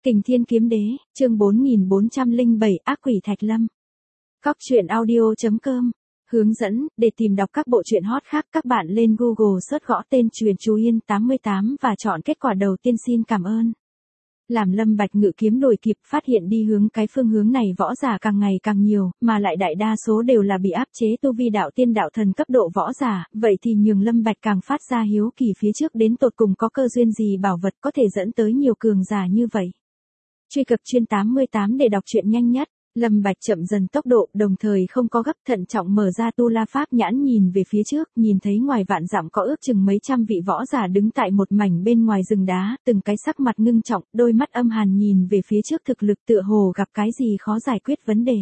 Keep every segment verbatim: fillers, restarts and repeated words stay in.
Kình Thiên Kiếm Đế, chương bốn nghìn bốn trăm lẻ bảy Ác Quỷ Thạch Lâm. Cóc truyện audio chấm com. Hướng dẫn, để tìm đọc các bộ truyện hot khác các bạn lên Google search gõ tên Truyện Chú Yên tám mươi tám và chọn kết quả đầu tiên. Xin cảm ơn. Làm Lâm Bạch ngự kiếm đuổi kịp, phát hiện đi hướng cái phương hướng này võ giả càng ngày càng nhiều, mà lại đại đa số đều là bị áp chế tu vi đạo tiên đạo thần cấp độ võ giả, vậy thì nhường Lâm Bạch càng phát ra hiếu kỳ phía trước đến tột cùng có cơ duyên gì bảo vật có thể dẫn tới nhiều cường giả như vậy. Truy cập chuyên tám mươi tám để đọc truyện nhanh nhất. Lâm Bạch chậm dần tốc độ, đồng thời không có gấp, thận trọng mở ra tu la pháp nhãn nhìn về phía trước, nhìn thấy ngoài vạn dặm có ước chừng mấy trăm vị võ giả đứng tại một mảnh bên ngoài rừng đá, từng cái sắc mặt ngưng trọng, đôi mắt âm hàn nhìn về phía trước, thực lực tựa hồ gặp cái gì khó giải quyết vấn đề.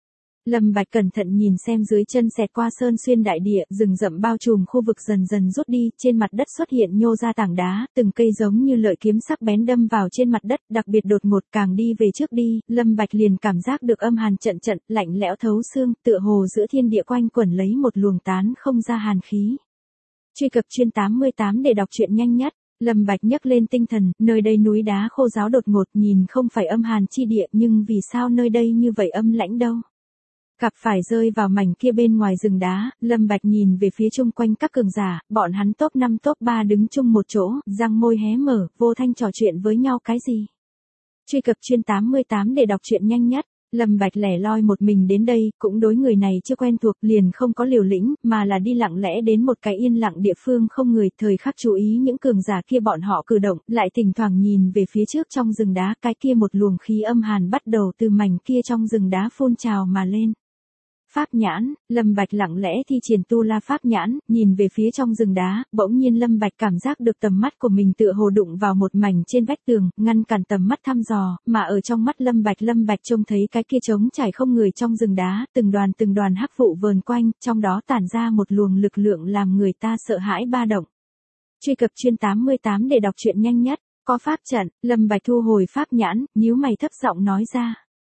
Lâm Bạch cẩn thận nhìn xem dưới chân xẹt qua sơn xuyên đại địa, rừng rậm bao trùm khu vực dần dần rút đi, trên mặt đất xuất hiện nhô ra tảng đá, từng cây giống như lợi kiếm sắc bén đâm vào trên mặt đất, đặc biệt đột ngột, càng đi về trước đi, Lâm Bạch liền cảm giác được âm hàn trận trận, lạnh lẽo thấu xương, tựa hồ giữa thiên địa quanh quẩn lấy một luồng tán không ra hàn khí. Truy cập chuyên tám mươi tám để đọc truyện nhanh nhất. Lâm Bạch nhấc lên tinh thần, nơi đây núi đá khô ráo đột ngột, nhìn không phải âm hàn chi địa, nhưng vì sao nơi đây như vậy âm lãnh đâu? Gặp phải rơi vào mảnh kia bên ngoài rừng đá, Lâm Bạch nhìn về phía chung quanh các cường giả, bọn hắn top năm top ba đứng chung một chỗ, răng môi hé mở, vô thanh trò chuyện với nhau cái gì. Truy cập chuyên tám mươi tám để đọc truyện nhanh nhất. Lâm Bạch lẻ loi một mình đến đây, cũng đối người này chưa quen thuộc, liền không có liều lĩnh, mà là đi lặng lẽ đến một cái yên lặng địa phương không người, thời khắc chú ý những cường giả kia bọn họ cử động, lại thỉnh thoảng nhìn về phía trước trong rừng đá, cái kia một luồng khí âm hàn bắt đầu từ mảnh kia trong rừng đá phun trào mà lên. Pháp nhãn, Lâm Bạch lặng lẽ thi triển tu la pháp nhãn, nhìn về phía trong rừng đá, bỗng nhiên Lâm Bạch cảm giác được tầm mắt của mình tựa hồ đụng vào một mảnh trên vách tường, ngăn cản tầm mắt thăm dò, mà ở trong mắt Lâm Bạch Lâm Bạch trông thấy cái kia trống trải không người trong rừng đá, từng đoàn từng đoàn hắc vụ vờn quanh, trong đó tản ra một luồng lực lượng làm người ta sợ hãi ba động. Truy cập chuyên tám mươi tám để đọc truyện nhanh nhất. Có pháp trận, Lâm Bạch thu hồi pháp nhãn, nhíu mày thấp giọng nói ra.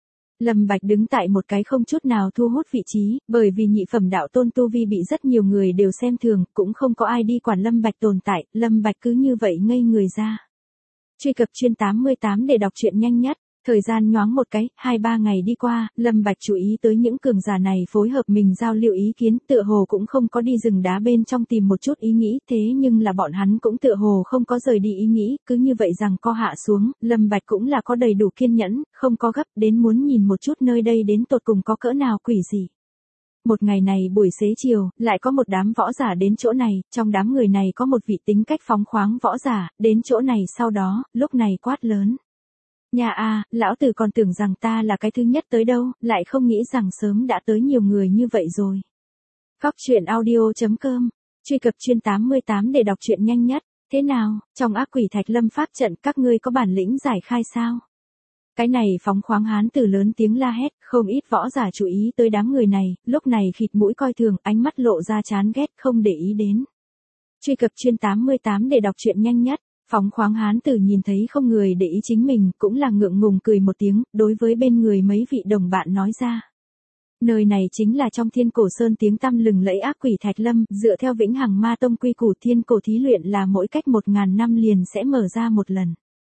Lâm Bạch đứng tại một cái không chút nào thu hút vị trí, bởi vì nhị phẩm đạo tôn tu vi bị rất nhiều người đều xem thường, cũng không có ai đi quản Lâm Bạch tồn tại, Lâm Bạch cứ như vậy ngây người ra. Truy cập chuyên tám mươi tám để đọc truyện nhanh nhất. Thời gian nhoáng một cái, hai ba ngày đi qua, Lâm Bạch chú ý tới những cường giả này phối hợp mình giao lưu ý kiến, tựa hồ cũng không có đi rừng đá bên trong tìm một chút ý nghĩ, thế nhưng là bọn hắn cũng tựa hồ không có rời đi ý nghĩ, cứ như vậy rằng co hạ xuống, Lâm Bạch cũng là có đầy đủ kiên nhẫn, không có gấp, đến muốn nhìn một chút nơi đây đến tột cùng có cỡ nào quỷ gì. Một ngày này buổi xế chiều, lại có một đám võ giả đến chỗ này, trong đám người này có một vị tính cách phóng khoáng võ giả, đến chỗ này sau đó, lúc này quát lớn. Nhà a, lão tử còn tưởng rằng ta là cái thứ nhất tới đâu, lại không nghĩ rằng sớm đã tới nhiều người như vậy rồi. Cóc truyện audio chấm com. Truy cập chuyên tám mươi tám để đọc truyện nhanh nhất. Thế nào, trong Ác Quỷ Thạch Lâm pháp trận các ngươi có bản lĩnh giải khai sao? Cái này phóng khoáng hán tử lớn tiếng la hét, không ít võ giả chú ý tới đám người này, lúc này khịt mũi coi thường, ánh mắt lộ ra chán ghét, không để ý đến. Truy cập chuyên tám mươi tám để đọc truyện nhanh nhất. Phóng khoáng hán tử nhìn thấy không người để ý chính mình, cũng là ngượng ngùng cười một tiếng, đối với bên người mấy vị đồng bạn nói ra. Nơi này chính là trong Thiên Cổ Sơn tiếng tăm lừng lẫy Ác Quỷ Thạch Lâm, dựa theo Vĩnh Hằng Ma Tông quy củ Thiên Cổ thí luyện là mỗi cách một ngàn năm liền sẽ mở ra một lần.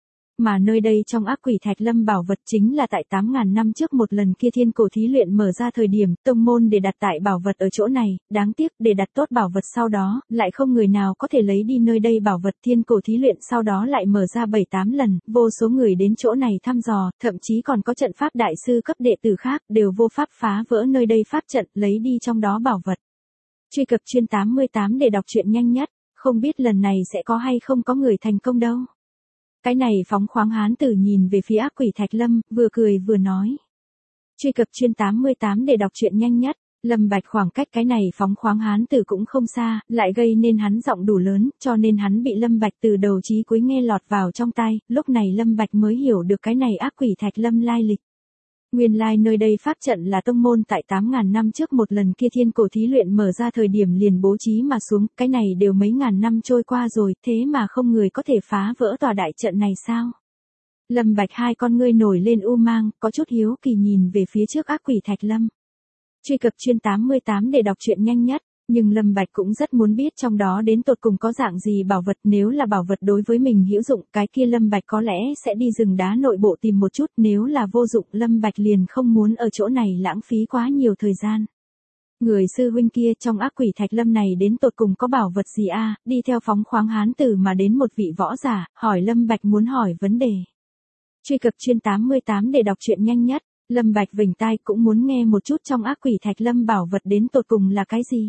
Mà nơi đây trong Ác Quỷ Thạch Lâm bảo vật chính là tại tám ngàn năm trước một lần kia Thiên Cổ thí luyện mở ra thời điểm, tông môn để đặt tại bảo vật ở chỗ này, đáng tiếc để đặt tốt bảo vật sau đó, lại không người nào có thể lấy đi nơi đây bảo vật. Thiên Cổ thí luyện sau đó lại mở ra bảy tám lần, vô số người đến chỗ này thăm dò, thậm chí còn có trận pháp đại sư cấp đệ tử khác, đều vô pháp phá vỡ nơi đây pháp trận, lấy đi trong đó bảo vật. Truy cập chuyên tám mươi tám để đọc truyện nhanh nhất, không biết lần này sẽ có hay không có người thành công đâu. Cái này phóng khoáng hán tử nhìn về phía Ác Quỷ Thạch Lâm, vừa cười vừa nói. Truy cập chuyên tám mươi tám để đọc truyện nhanh nhất. Lâm Bạch khoảng cách cái này phóng khoáng hán tử cũng không xa, lại gây nên hắn giọng đủ lớn, cho nên hắn bị Lâm Bạch từ đầu chí cuối nghe lọt vào trong tai, lúc này Lâm Bạch mới hiểu được cái này Ác Quỷ Thạch Lâm lai lịch. Nguyên lai nơi đây pháp trận là tông môn tại tám ngàn năm trước một lần kia Thiên Cổ thí luyện mở ra thời điểm liền bố trí mà xuống, cái này đều mấy ngàn năm trôi qua rồi, thế mà không người có thể phá vỡ tòa đại trận này sao? Lâm Bạch hai con ngươi nổi lên u mang, có chút hiếu kỳ nhìn về phía trước Ác Quỷ Thạch Lâm. Truy cập chuyên tám mươi tám để đọc truyện nhanh nhất. Nhưng Lâm Bạch cũng rất muốn biết trong đó đến tột cùng có dạng gì bảo vật, nếu là bảo vật đối với mình hữu dụng, cái kia Lâm Bạch có lẽ sẽ đi rừng đá nội bộ tìm một chút, nếu là vô dụng, Lâm Bạch liền không muốn ở chỗ này lãng phí quá nhiều thời gian. Người sư huynh kia trong ác quỷ thạch lâm này đến tột cùng có bảo vật gì a? Đi theo phóng khoáng hán tử mà đến một vị võ giả, hỏi Lâm Bạch muốn hỏi vấn đề. Truy cập chuyên tám mươi tám để đọc truyện nhanh nhất, Lâm Bạch vểnh tai cũng muốn nghe một chút trong ác quỷ thạch lâm bảo vật đến tột cùng là cái gì.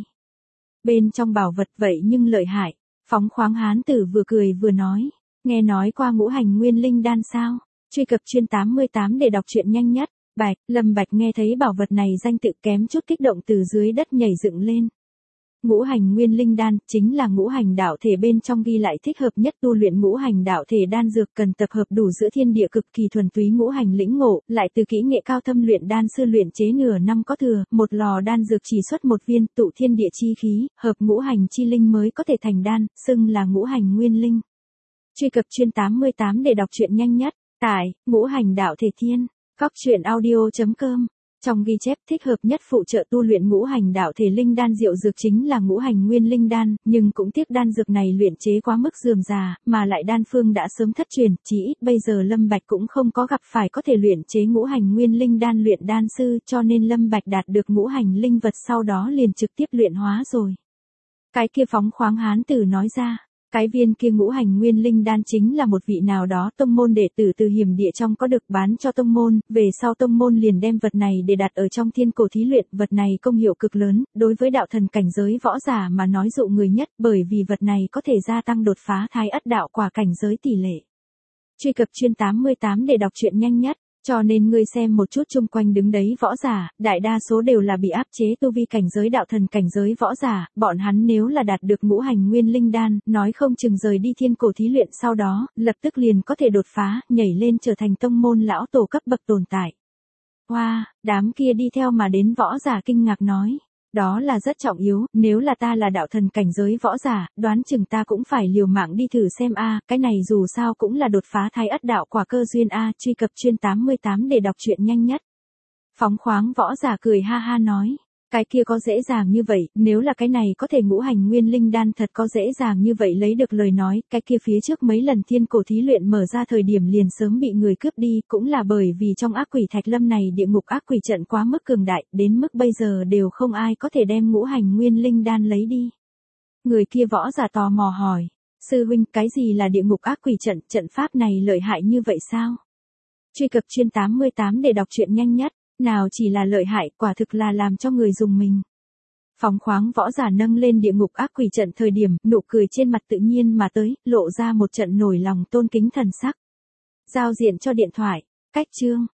Bên trong bảo vật vậy nhưng lợi hại, phóng khoáng hán tử vừa cười vừa nói, nghe nói qua ngũ hành nguyên linh đan sao? Truy cập chuyên tám mươi tám để đọc truyện nhanh nhất. Bạch, Lâm Bạch nghe thấy bảo vật này danh tự kém chút kích động từ dưới đất nhảy dựng lên. Ngũ hành nguyên linh đan chính là ngũ hành đạo thể bên trong ghi lại thích hợp nhất tu luyện ngũ hành đạo thể đan dược, cần tập hợp đủ giữa thiên địa cực kỳ thuần túy ngũ hành lĩnh ngộ, lại từ kỹ nghệ cao thâm luyện đan sư luyện chế nửa năm có thừa, một lò đan dược chỉ xuất một viên, tụ thiên địa chi khí, hợp ngũ hành chi linh mới có thể thành đan, xưng là ngũ hành nguyên linh. Truy cập chuyên tám mươi tám để đọc truyện nhanh nhất. Tại ngũ hành đạo thể thiên. Cóc truyện audio chấm com. Trong ghi chép thích hợp nhất phụ trợ tu luyện ngũ hành đạo thể linh đan diệu dược chính là ngũ hành nguyên linh đan, nhưng cũng tiếc đan dược này luyện chế quá mức rườm rà, mà lại đan phương đã sớm thất truyền, chỉ ít bây giờ Lâm Bạch cũng không có gặp phải có thể luyện chế ngũ hành nguyên linh đan luyện đan sư, cho nên Lâm Bạch đạt được ngũ hành linh vật sau đó liền trực tiếp luyện hóa rồi. Cái kia phóng khoáng hán tử nói ra. Cái viên kia ngũ hành nguyên linh đan chính là một vị nào đó tông môn đệ tử từ hiểm địa trong có được bán cho tông môn, về sau tông môn liền đem vật này để đặt ở trong thiên cổ thí luyện, vật này công hiệu cực lớn, đối với đạo thần cảnh giới võ giả mà nói dụ người nhất, bởi vì vật này có thể gia tăng đột phá thái ất đạo quả cảnh giới tỷ lệ. Truy cập chuyên tám mươi tám để đọc truyện nhanh nhất. Cho nên ngươi xem một chút chung quanh đứng đấy võ giả, đại đa số đều là bị áp chế tu vi cảnh giới đạo thần cảnh giới võ giả, bọn hắn nếu là đạt được ngũ hành nguyên linh đan, nói không chừng rời đi thiên cổ thí luyện sau đó, lập tức liền có thể đột phá, nhảy lên trở thành tông môn lão tổ cấp bậc tồn tại. Wow, đám kia đi theo mà đến võ giả kinh ngạc nói. Đó là rất trọng yếu, nếu là ta là đạo thần cảnh giới võ giả, đoán chừng ta cũng phải liều mạng đi thử xem a, cái này dù sao cũng là đột phá thái ất đạo quả cơ duyên a, truy cập chuyên tám mươi tám để đọc truyện nhanh nhất. Phóng khoáng võ giả cười ha ha nói, cái kia có dễ dàng như vậy, nếu là cái này có thể ngũ hành nguyên linh đan thật có dễ dàng như vậy lấy được lời nói, cái kia phía trước mấy lần thiên cổ thí luyện mở ra thời điểm liền sớm bị người cướp đi, cũng là bởi vì trong ác quỷ thạch lâm này địa ngục ác quỷ trận quá mức cường đại, đến mức bây giờ đều không ai có thể đem ngũ hành nguyên linh đan lấy đi. Người kia võ giả tò mò hỏi, sư huynh cái gì là địa ngục ác quỷ trận, trận pháp này lợi hại như vậy sao? Truy cập chuyên tám mươi tám để đọc truyện nhanh nhất. Nào chỉ là lợi hại, quả thực là làm cho người dùng mình. Phóng khoáng võ giả nâng lên địa ngục ác quỷ trận thời điểm, nụ cười trên mặt tự nhiên mà tới, lộ ra một trận nổi lòng tôn kính thần sắc. Giao diện cho điện thoại, cách chương.